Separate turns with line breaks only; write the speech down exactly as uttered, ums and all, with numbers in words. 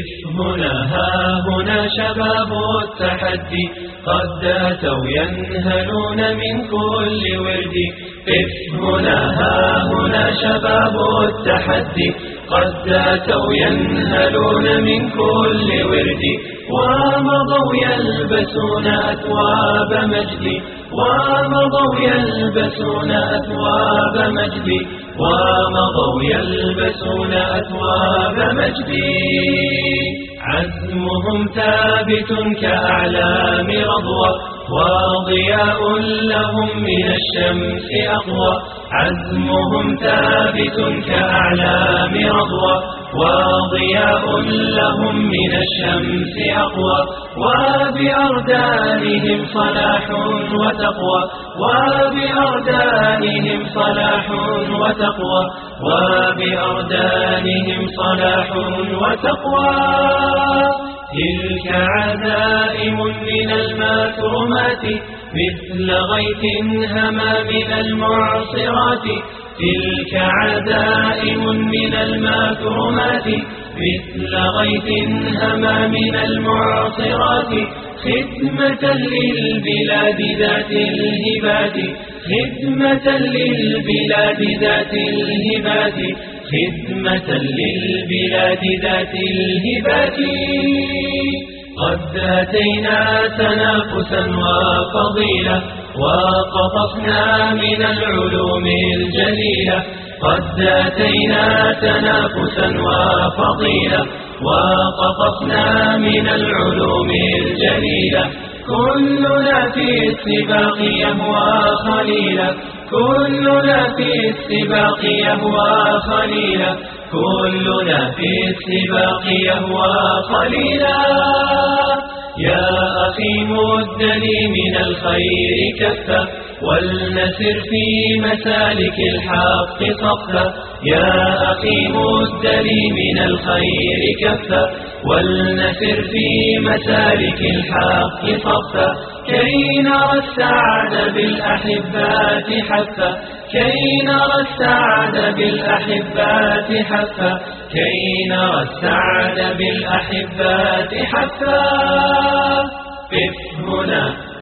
قف هنا ها هنا شباب التحدي قد أتوا ينهلون من كل ورد. قف هنا ها هنا شباب التحدي قد أتوا ينهلون من كل ورد. ومضوا يلبسون أثواب مجد ومضوا يلبسون أثواب مجد ومضوا يلبسون أثواب مجد. عزمهم ثابت كأعلام رضوى وضياء لهم من الشمس أقوى. عزمهم ثابت كأعلام رضوى وضياء لهم من الشمس أقوى. وبأردانهم صلاح وتقوى وبأردانهم صلاح وتقوى وبأردانهم صلاح وتقوى. تلك عزائم من المكرمات مثل غيث هما من المعصرات. تلك عزائم من المكرمات مثل غيث هما من المعصرات. خدمة للبلاد ذات الهبات خدمة للبلاد ذات الهبات خدمة للبلاد ذات الهبات. قد أتينا تنافسا وفضيلة وقطفنا من العلوم الجليلة. قد أتينا تنافسا وفضيلة وقطفنا من العلوم الجليلة. كلنا في السباق يهوى خليلا كلنا في السباق يهوى خليلا كلنا في السباق يهوى خليلا. يا أخي مد لي من الخير كفا ولنسر في مسالك الحق صفا. يا أخي مد لي من الخير كفا ولنسر في مسالك الحق صفا. كي نرى السعد بالأحبات حفا كي نرى السعد بالأحبات حفا كي نرى السعد بالأحبات حفا. قف هنا